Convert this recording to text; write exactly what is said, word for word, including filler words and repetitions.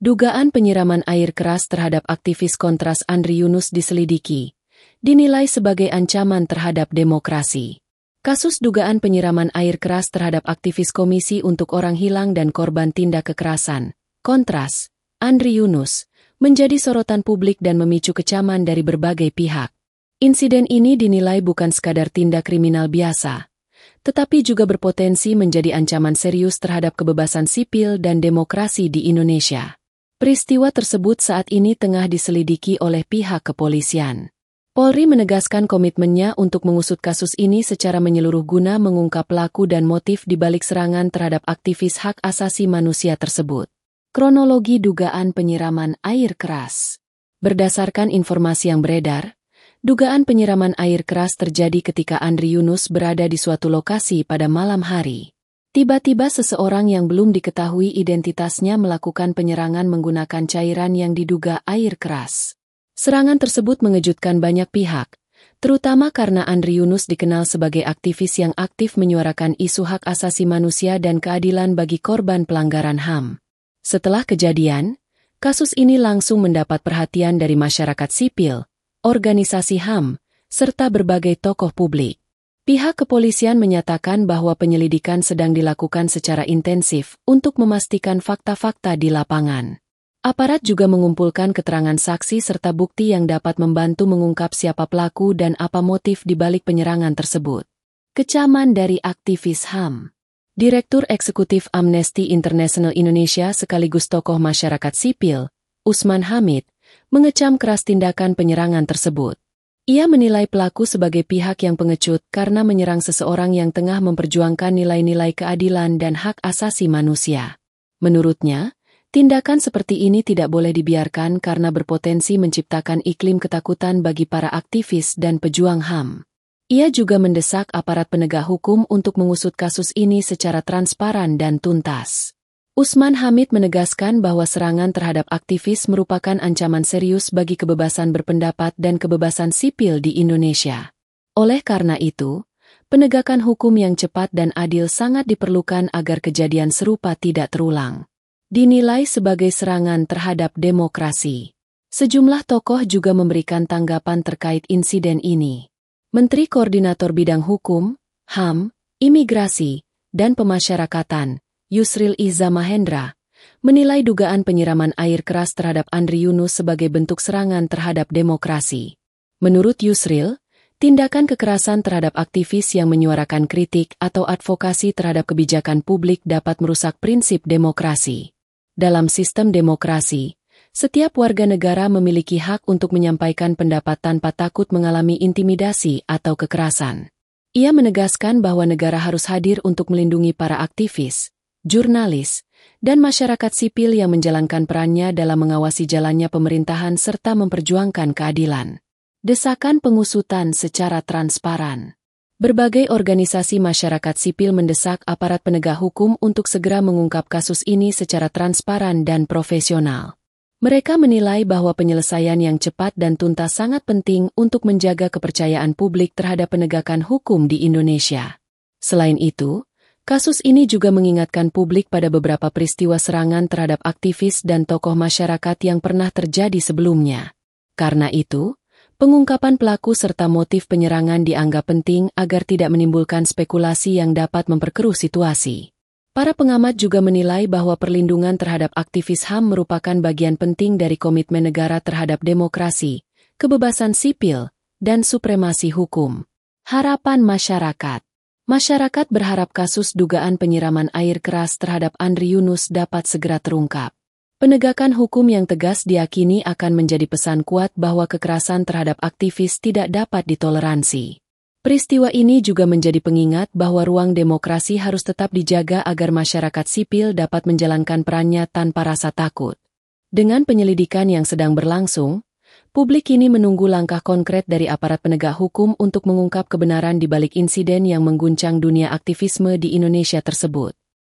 Dugaan penyiraman air keras terhadap aktivis Kontras Andri Yunus diselidiki, dinilai sebagai ancaman terhadap demokrasi. Kasus dugaan penyiraman air keras terhadap aktivis Komisi untuk Orang Hilang dan Korban Tindak Kekerasan, Kontras, Andri Yunus, menjadi sorotan publik dan memicu kecaman dari berbagai pihak. Insiden ini dinilai bukan sekadar tindak kriminal biasa, tetapi juga berpotensi menjadi ancaman serius terhadap kebebasan sipil dan demokrasi di Indonesia. Peristiwa tersebut saat ini tengah diselidiki oleh pihak kepolisian. Polri menegaskan komitmennya untuk mengusut kasus ini secara menyeluruh guna mengungkap pelaku dan motif di balik serangan terhadap aktivis hak asasi manusia tersebut. Kronologi dugaan penyiraman air keras. Berdasarkan informasi yang beredar, dugaan penyiraman air keras terjadi ketika Andri Yunus berada di suatu lokasi pada malam hari. Tiba-tiba seseorang yang belum diketahui identitasnya melakukan penyerangan menggunakan cairan yang diduga air keras. Serangan tersebut mengejutkan banyak pihak, terutama karena Andri Yunus dikenal sebagai aktivis yang aktif menyuarakan isu hak asasi manusia dan keadilan bagi korban pelanggaran H A M. Setelah kejadian, kasus ini langsung mendapat perhatian dari masyarakat sipil, organisasi H A M, serta berbagai tokoh publik. Pihak kepolisian menyatakan bahwa penyelidikan sedang dilakukan secara intensif untuk memastikan fakta-fakta di lapangan. Aparat juga mengumpulkan keterangan saksi serta bukti yang dapat membantu mengungkap siapa pelaku dan apa motif di balik penyerangan tersebut. Kecaman dari aktivis H A M. Direktur Eksekutif Amnesty International Indonesia sekaligus tokoh masyarakat sipil, Usman Hamid, mengecam keras tindakan penyerangan tersebut. Ia menilai pelaku sebagai pihak yang pengecut karena menyerang seseorang yang tengah memperjuangkan nilai-nilai keadilan dan hak asasi manusia. Menurutnya, tindakan seperti ini tidak boleh dibiarkan karena berpotensi menciptakan iklim ketakutan bagi para aktivis dan pejuang H A M. Ia juga mendesak aparat penegak hukum untuk mengusut kasus ini secara transparan dan tuntas. Usman Hamid menegaskan bahwa serangan terhadap aktivis merupakan ancaman serius bagi kebebasan berpendapat dan kebebasan sipil di Indonesia. Oleh karena itu, penegakan hukum yang cepat dan adil sangat diperlukan agar kejadian serupa tidak terulang. Dinilai sebagai serangan terhadap demokrasi. Sejumlah tokoh juga memberikan tanggapan terkait insiden ini. Menteri Koordinator Bidang Hukum, H A M, Imigrasi, dan Pemasyarakatan, Yusril Iza Mahendra, menilai dugaan penyiraman air keras terhadap Andri Yunus sebagai bentuk serangan terhadap demokrasi. Menurut Yusril, tindakan kekerasan terhadap aktivis yang menyuarakan kritik atau advokasi terhadap kebijakan publik dapat merusak prinsip demokrasi. Dalam sistem demokrasi, setiap warga negara memiliki hak untuk menyampaikan pendapat tanpa takut mengalami intimidasi atau kekerasan. Ia menegaskan bahwa negara harus hadir untuk melindungi para aktivis, jurnalis, dan masyarakat sipil yang menjalankan perannya dalam mengawasi jalannya pemerintahan serta memperjuangkan keadilan. Desakan pengusutan secara transparan. Berbagai organisasi masyarakat sipil mendesak aparat penegak hukum untuk segera mengungkap kasus ini secara transparan dan profesional. Mereka menilai bahwa penyelesaian yang cepat dan tuntas sangat penting untuk menjaga kepercayaan publik terhadap penegakan hukum di Indonesia. Selain itu, kasus ini juga mengingatkan publik pada beberapa peristiwa serangan terhadap aktivis dan tokoh masyarakat yang pernah terjadi sebelumnya. Karena itu, pengungkapan pelaku serta motif penyerangan dianggap penting agar tidak menimbulkan spekulasi yang dapat memperkeruh situasi. Para pengamat juga menilai bahwa perlindungan terhadap aktivis H A M merupakan bagian penting dari komitmen negara terhadap demokrasi, kebebasan sipil, dan supremasi hukum. Harapan masyarakat. Masyarakat berharap kasus dugaan penyiraman air keras terhadap Andri Yunus dapat segera terungkap. Penegakan hukum yang tegas diyakini akan menjadi pesan kuat bahwa kekerasan terhadap aktivis tidak dapat ditoleransi. Peristiwa ini juga menjadi pengingat bahwa ruang demokrasi harus tetap dijaga agar masyarakat sipil dapat menjalankan perannya tanpa rasa takut. Dengan penyelidikan yang sedang berlangsung, publik kini menunggu langkah konkret dari aparat penegak hukum untuk mengungkap kebenaran di balik insiden yang mengguncang dunia aktivisme di Indonesia tersebut.